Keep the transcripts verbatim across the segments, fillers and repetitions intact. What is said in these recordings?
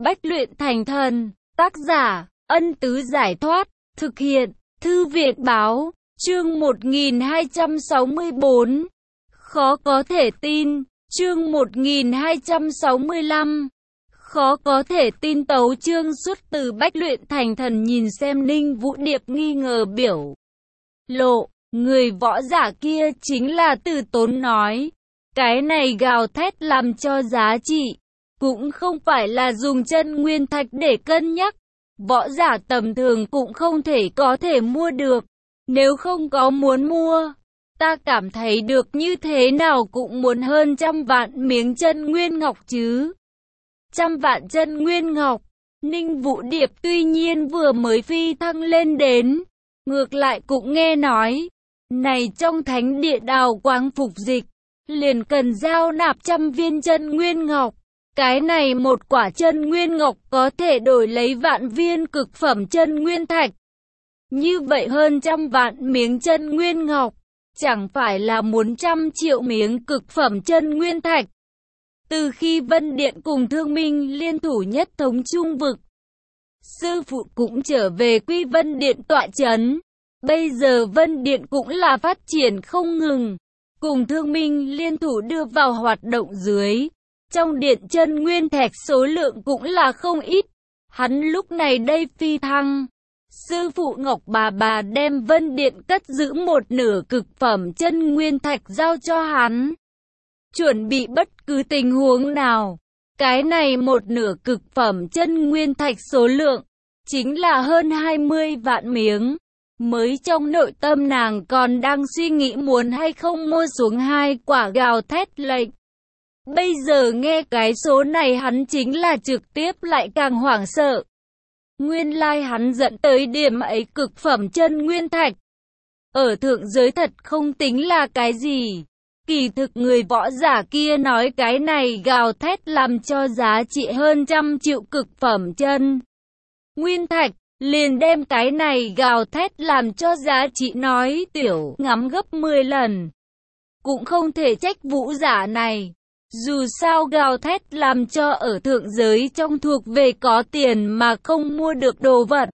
Bách luyện thành thần. Tác giả, Ân Tứ Giải Thoát. Thực hiện, Thư viện Báo. Chương một nghìn hai trăm sáu mươi bốn. Khó có thể tin. Chương một nghìn hai trăm sáu mươi lăm. Khó có thể tin. Tấu chương xuất từ Bách luyện thành thần. Nhìn xem Ninh Vũ Điệp nghi ngờ biểu lộ. Người võ giả kia chính là Từ Tốn nói. Cái này gào thét làm cho giá trị. Cũng không phải là dùng chân nguyên thạch để cân nhắc. Võ giả tầm thường cũng không thể có thể mua được. Nếu không có muốn mua, ta cảm thấy được như thế nào cũng muốn hơn trăm vạn miếng chân nguyên ngọc chứ. Trăm vạn chân nguyên ngọc. Ninh Vũ Điệp tuy nhiên vừa mới phi thăng lên đến, ngược lại cũng nghe nói, này trong thánh địa đào quáng phục dịch, liền cần giao nạp trăm viên chân nguyên ngọc. Cái này một quả chân nguyên ngọc có thể đổi lấy vạn viên cực phẩm chân nguyên thạch. Như vậy hơn trăm vạn miếng chân nguyên ngọc, chẳng phải là muốn trăm triệu miếng cực phẩm chân nguyên thạch. Từ khi Vân Điện cùng Thương Minh liên thủ nhất thống trung vực, sư phụ cũng trở về Quy Vân Điện tọa chấn. Bây giờ Vân Điện cũng là phát triển không ngừng, cùng Thương Minh liên thủ đưa vào hoạt động dưới. Trong điện chân nguyên thạch số lượng cũng là không ít. Hắn lúc này đây phi thăng. Sư phụ Ngọc Bà Bà đem Vân Điện cất giữ một nửa cực phẩm chân nguyên thạch giao cho hắn. Chuẩn bị bất cứ tình huống nào. Cái này một nửa cực phẩm chân nguyên thạch số lượng chính là hơn hai mươi vạn miếng. Mới trong nội tâm nàng còn đang suy nghĩ muốn hay không mua xuống hai quả gào thét lệnh. Bây giờ nghe cái số này hắn chính là trực tiếp lại càng hoảng sợ. Nguyên lai hắn dẫn tới điểm ấy cực phẩm chân nguyên thạch. Ở thượng giới thật không tính là cái gì. Kỳ thực người võ giả kia nói cái này gào thét làm cho giá trị hơn trăm triệu cực phẩm chân nguyên thạch. Liền đem cái này gào thét làm cho giá trị nói tiểu ngắm gấp mười lần. Cũng không thể trách vũ giả này. Dù sao gào thét làm cho ở thượng giới trong thuộc về có tiền mà không mua được đồ vật.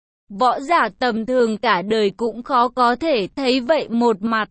Võ giả tầm thường cả đời cũng khó có thể thấy vậy một mặt.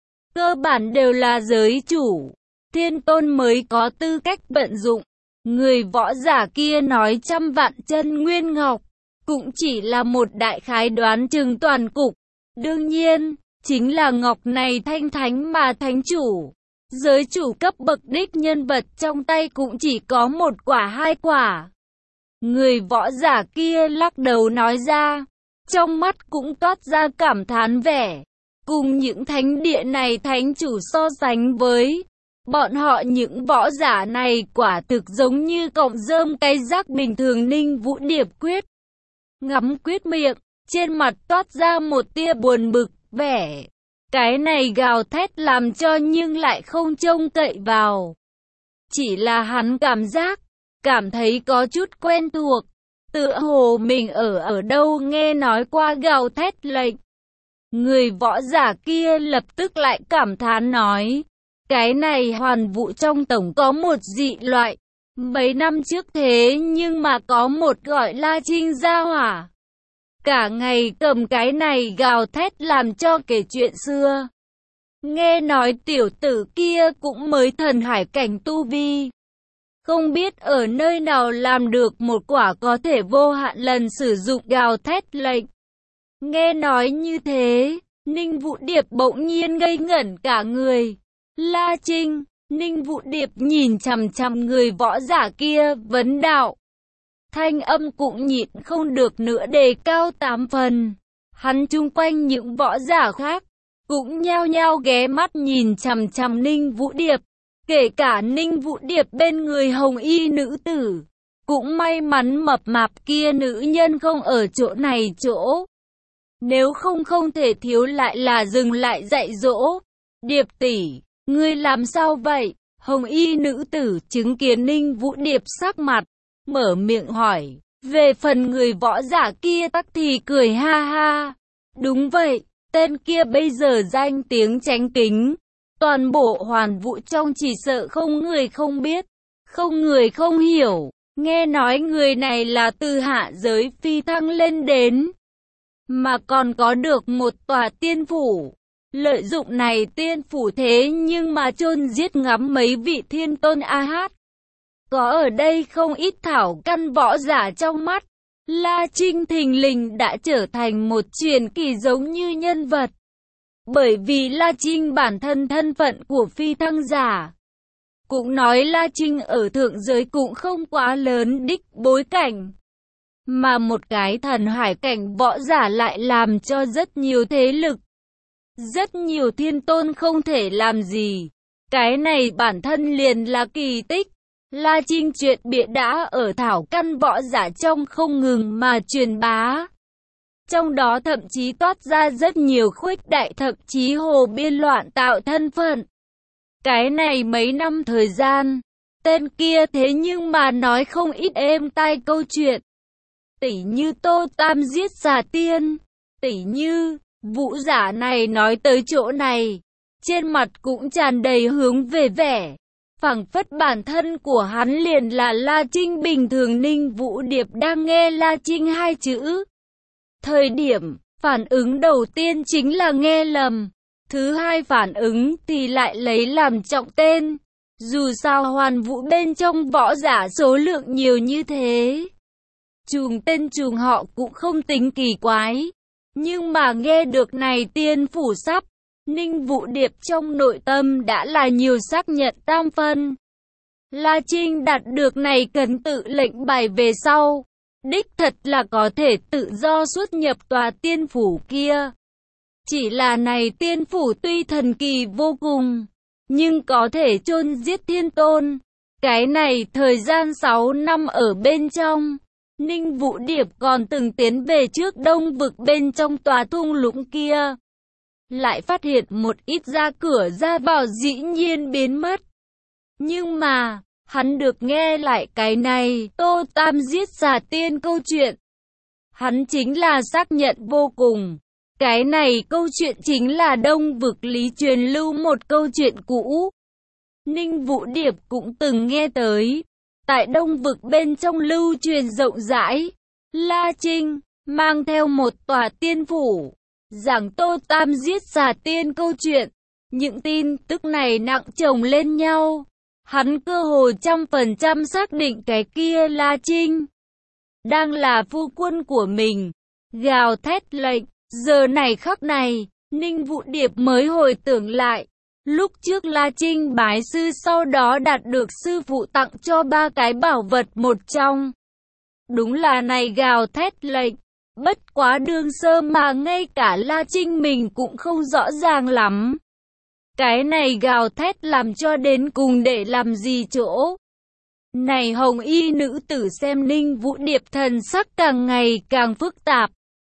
Cơ bản đều là giới chủ, thiên tôn mới có tư cách vận dụng. Người võ giả kia nói trăm vạn chân nguyên ngọc, cũng chỉ là một đại khái đoán chừng toàn cục. Đương nhiên, chính là ngọc này thanh thánh mà thánh chủ. Giới chủ cấp bậc đích nhân vật trong tay cũng chỉ có một quả hai quả. Người võ giả kia lắc đầu nói ra, trong mắt cũng toát ra cảm thán vẻ. Cùng những thánh địa này thánh chủ so sánh với, bọn họ những võ giả này quả thực giống như cọng rơm cái rác bình thường. Ninh Vũ Điệp quyết ngắm quyết miệng, trên mặt toát ra một tia buồn bực vẻ. Cái này gào thét làm cho nhưng lại không trông cậy vào. Chỉ là hắn cảm giác, cảm thấy có chút quen thuộc. Tựa hồ mình ở ở đâu nghe nói qua gào thét lệnh. Người võ giả kia lập tức lại cảm thán nói. Cái này hoàn vũ trong tổng có một dị loại. Mấy năm trước thế nhưng mà có một gọi là Trinh Gia Hỏa. Cả ngày cầm cái này gào thét làm cho kể chuyện xưa. Nghe nói tiểu tử kia cũng mới thần hải cảnh tu vi. Không biết ở nơi nào làm được một quả có thể vô hạn lần sử dụng gào thét lệnh. Nghe nói như thế, Ninh Vũ Điệp bỗng nhiên ngây ngẩn cả người. La Trinh, Ninh Vũ Điệp nhìn chằm chằm người võ giả kia vấn đạo. Thanh âm cũng nhịn không được nữa đề cao tám phần. Hắn chung quanh những võ giả khác cũng nhao nhao ghé mắt nhìn chằm chằm Ninh Vũ Điệp. Kể cả Ninh Vũ Điệp bên người hồng y nữ tử. Cũng may mắn mập mạp kia nữ nhân không ở chỗ này chỗ. Nếu không không thể thiếu lại là dừng lại dạy dỗ. Điệp tỷ, ngươi làm sao vậy? Hồng y nữ tử chứng kiến Ninh Vũ Điệp sắc mặt, mở miệng hỏi. Về phần người võ giả kia tắc thì cười ha ha. Đúng vậy, tên kia bây giờ danh tiếng chánh kính. Toàn bộ hoàn vũ trong chỉ sợ không người không biết, không người không hiểu. Nghe nói người này là từ hạ giới phi thăng lên đến, mà còn có được một tòa tiên phủ. Lợi dụng này tiên phủ thế nhưng mà chôn giết ngắm mấy vị thiên tôn A Hát. Có ở đây không ít thảo căn võ giả trong mắt. La Trinh thình lình đã trở thành một truyền kỳ giống như nhân vật. Bởi vì La Trinh bản thân thân phận của phi thăng giả. Cũng nói La Trinh ở thượng giới cũng không quá lớn đích bối cảnh. Mà một cái thần hải cảnh võ giả lại làm cho rất nhiều thế lực. Rất nhiều thiên tôn không thể làm gì. Cái này bản thân liền là kỳ tích. La Trinh chuyện bịa đã ở thảo căn võ giả trong không ngừng mà truyền bá. Trong đó thậm chí toát ra rất nhiều khuếch đại thậm chí hồ biên loạn tạo thân phận. Cái này mấy năm thời gian, tên kia thế nhưng mà nói không ít êm tai câu chuyện. Tỉ như Tô Tam giết xà tiên, tỉ như vũ giả này nói tới chỗ này, trên mặt cũng tràn đầy hướng về vẻ. Phảng phất bản thân của hắn liền là La Trinh bình thường. Ninh Vũ Điệp đang nghe La Trinh hai chữ. Thời điểm, phản ứng đầu tiên chính là nghe lầm. Thứ hai phản ứng thì lại lấy làm trọng tên. Dù sao hoàn vũ bên trong võ giả số lượng nhiều như thế. Trùng tên trùng họ cũng không tính kỳ quái. Nhưng mà nghe được này tiên phủ sắp. Ninh Vũ Điệp trong nội tâm đã là nhiều xác nhận tam phân. La Trinh đạt được này cần tự lệnh bài về sau. Đích thật là có thể tự do xuất nhập tòa tiên phủ kia. Chỉ là này tiên phủ tuy thần kỳ vô cùng, nhưng có thể chôn giết thiên tôn. Cái này thời gian sáu năm ở bên trong. Ninh Vũ Điệp còn từng tiến về trước đông vực bên trong tòa thung lũng kia. Lại phát hiện một ít ra cửa ra vào dĩ nhiên biến mất. Nhưng mà, hắn được nghe lại cái này, Tô Tam giết xà tiên câu chuyện. Hắn chính là xác nhận vô cùng. Cái này câu chuyện chính là đông vực lý truyền lưu một câu chuyện cũ. Ninh Vũ Điệp cũng từng nghe tới. Tại đông vực bên trong lưu truyền rộng rãi, La Trinh mang theo một tòa tiên phủ. Giảng Tô Tam giết xà tiên câu chuyện. Những tin tức này nặng chồng lên nhau. Hắn cơ hồ trăm phần trăm xác định cái kia La Trinh đang là phu quân của mình. Gào thét lệnh. Giờ này khắc này, Ninh Vũ Điệp mới hồi tưởng lại. Lúc trước La Trinh bái sư sau đó đạt được sư phụ tặng cho ba cái bảo vật một trong. Đúng là này gào thét lệnh. Bất quá đương sơ mà ngay cả La Trinh mình cũng không rõ ràng lắm. Cái này gào thét làm cho đến cùng để làm gì chỗ. Này hồng y nữ tử xem Ninh Vũ Điệp thần sắc càng ngày càng phức tạp.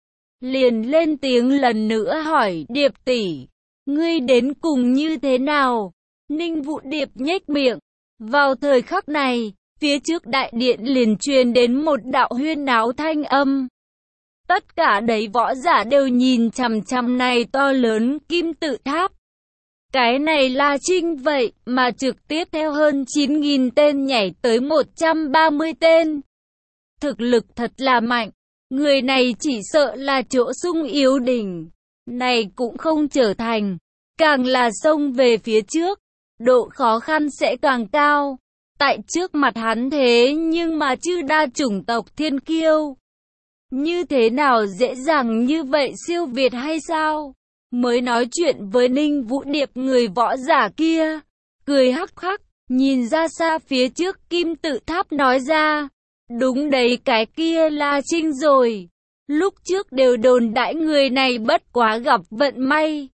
Liền lên tiếng lần nữa hỏi Điệp tỷ, ngươi đến cùng như thế nào? Ninh Vũ Điệp nhếch miệng. Vào thời khắc này, phía trước đại điện liền truyền đến một đạo huyên náo thanh âm. Tất cả đầy võ giả đều nhìn chằm chằm này to lớn kim tự tháp. Cái này là Trinh vậy mà trực tiếp theo hơn chín nghìn tên nhảy tới một trăm ba mươi tên. Thực lực thật là mạnh. Người này chỉ sợ là chỗ sung yếu đỉnh. Này cũng không trở thành. Càng là xông về phía trước, độ khó khăn sẽ càng cao. Tại trước mặt hắn thế nhưng mà chư đa chủng tộc thiên kiêu. Như thế nào dễ dàng như vậy siêu việt hay sao? Mới nói chuyện với Ninh Vũ Điệp người võ giả kia. Cười hắc hắc, nhìn ra xa phía trước kim tự tháp nói ra. Đúng đấy, cái kia là Trinh rồi. Lúc trước đều đồn đãi người này bất quá gặp vận may.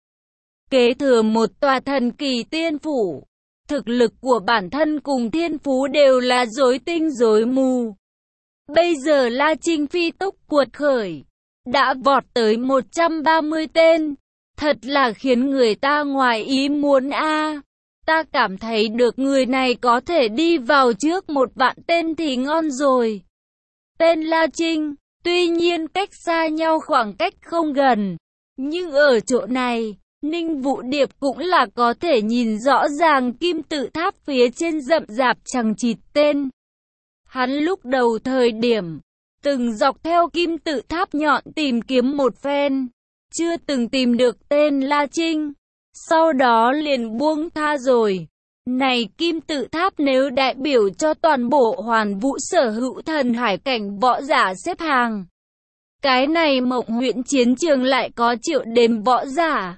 Kế thừa một tòa thần kỳ tiên phủ. Thực lực của bản thân cùng thiên phú đều là rối tinh rối mù. Bây giờ La Trinh phi tốc cuột khởi. Đã vọt tới một trăm ba mươi tên. Thật là khiến người ta ngoài ý muốn a. À. Ta cảm thấy được người này có thể đi vào trước một vạn tên thì ngon rồi. Tên La Trinh, tuy nhiên cách xa nhau khoảng cách không gần. Nhưng ở chỗ này, Ninh Vũ Điệp cũng là có thể nhìn rõ ràng kim tự tháp phía trên rậm rạp chằng chịt tên. Hắn lúc đầu thời điểm, từng dọc theo kim tự tháp nhọn tìm kiếm một phen, chưa từng tìm được tên La Trinh, sau đó liền buông tha rồi. Này kim tự tháp nếu đại biểu cho toàn bộ Hoàn Vũ sở hữu thần hải cảnh võ giả xếp hàng, cái này Mộng Huyễn chiến trường lại có triệu đếm võ giả.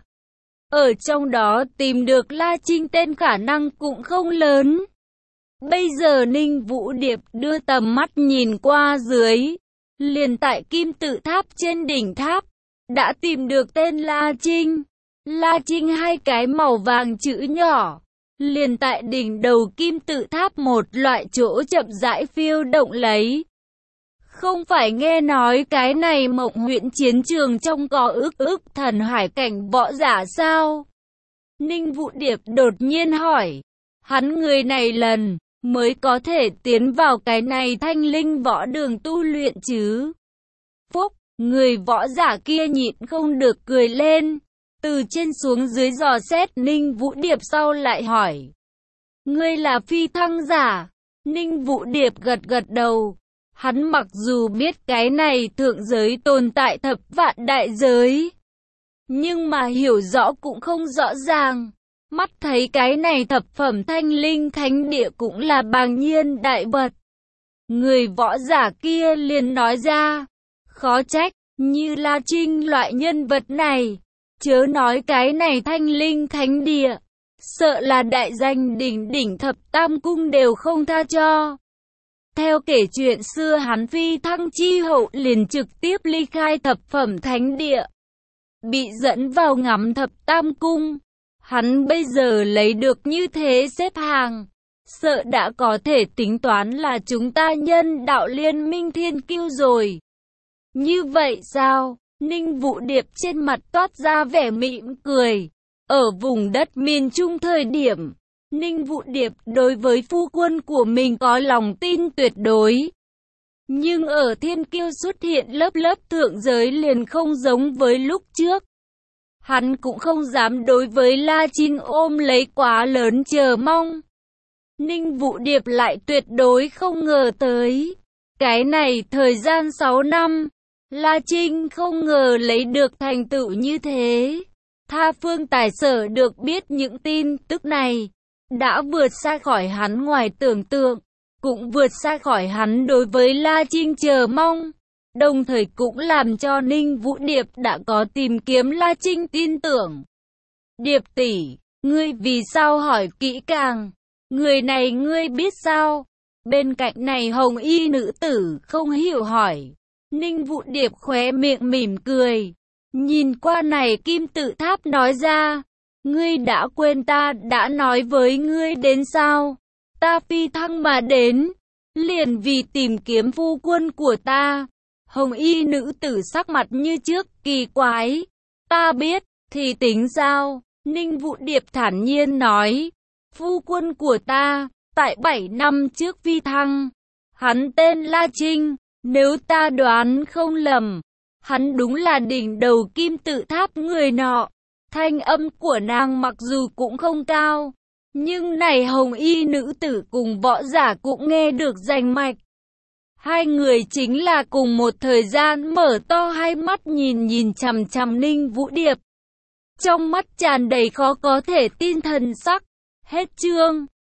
Ở trong đó tìm được La Trinh tên khả năng cũng không lớn. Bây giờ Ninh Vũ Điệp đưa tầm mắt nhìn qua dưới, liền tại kim tự tháp trên đỉnh tháp, đã tìm được tên La Trinh. La Trinh hai cái màu vàng chữ nhỏ, liền tại đỉnh đầu kim tự tháp một loại chỗ chậm rãi phiêu động lấy. Không phải nghe nói cái này Mộng Huyễn chiến trường trong có ức ức thần hải cảnh võ giả sao? Ninh Vũ Điệp đột nhiên hỏi, hắn người này lần mới có thể tiến vào cái này thanh linh võ đường tu luyện chứ? Phúc, người võ giả kia nhịn không được cười lên, từ trên xuống dưới dò xét Ninh Vũ Điệp sau lại hỏi, ngươi là phi thăng giả? Ninh Vũ Điệp gật gật đầu. Hắn mặc dù biết cái này thượng giới tồn tại thập vạn đại giới, nhưng mà hiểu rõ cũng không rõ ràng. Mắt thấy cái này thập phẩm thanh linh thánh địa cũng là bàng nhiên đại vật. Người võ giả kia liền nói ra, khó trách, như La Trinh loại nhân vật này, chớ nói cái này thanh linh thánh địa, sợ là đại danh đỉnh đỉnh thập tam cung đều không tha cho. Theo kể chuyện xưa hắn phi thăng chi hậu liền trực tiếp ly khai thập phẩm thánh địa, bị dẫn vào ngắm thập tam cung. Hắn bây giờ lấy được như thế xếp hàng, sợ đã có thể tính toán là chúng ta nhân đạo liên minh thiên kiêu rồi. Như vậy sao? Ninh Vũ Điệp trên mặt toát ra vẻ mỉm cười. Ở vùng đất miền Trung thời điểm, Ninh Vũ Điệp đối với phu quân của mình có lòng tin tuyệt đối. Nhưng ở thiên kiêu xuất hiện lớp lớp thượng giới liền không giống với lúc trước. Hắn cũng không dám đối với La Trinh ôm lấy quá lớn chờ mong. Ninh Vũ Điệp lại tuyệt đối không ngờ tới. Cái này thời gian sáu năm, La Trinh không ngờ lấy được thành tựu như thế. Tha phương tài sở được biết những tin tức này, đã vượt xa khỏi hắn ngoài tưởng tượng, cũng vượt xa khỏi hắn đối với La Trinh chờ mong. Đồng thời cũng làm cho Ninh Vũ Điệp đã có tìm kiếm La Trinh tin tưởng. Điệp tỷ, ngươi vì sao hỏi kỹ càng? Người này ngươi biết sao? Bên cạnh này hồng y nữ tử không hiểu hỏi. Ninh Vũ Điệp khóe miệng mỉm cười. Nhìn qua này kim tự tháp nói ra. Ngươi đã quên ta đã nói với ngươi đến sao? Ta phi thăng mà đến, liền vì tìm kiếm phu quân của ta. Hồng y nữ tử sắc mặt như trước, kỳ quái. Ta biết, thì tính sao? Ninh Vũ Điệp thản nhiên nói. Phu quân của ta, tại bảy năm trước phi thăng. Hắn tên La Trinh, nếu ta đoán không lầm, hắn đúng là đỉnh đầu kim tự tháp người nọ. Thanh âm của nàng mặc dù cũng không cao, nhưng này hồng y nữ tử cùng võ giả cũng nghe được rành mạch. Hai người chính là cùng một thời gian mở to hai mắt nhìn nhìn chằm chằm Ninh Vũ Điệp. Trong mắt tràn đầy khó có thể tin thần sắc. Hết chương.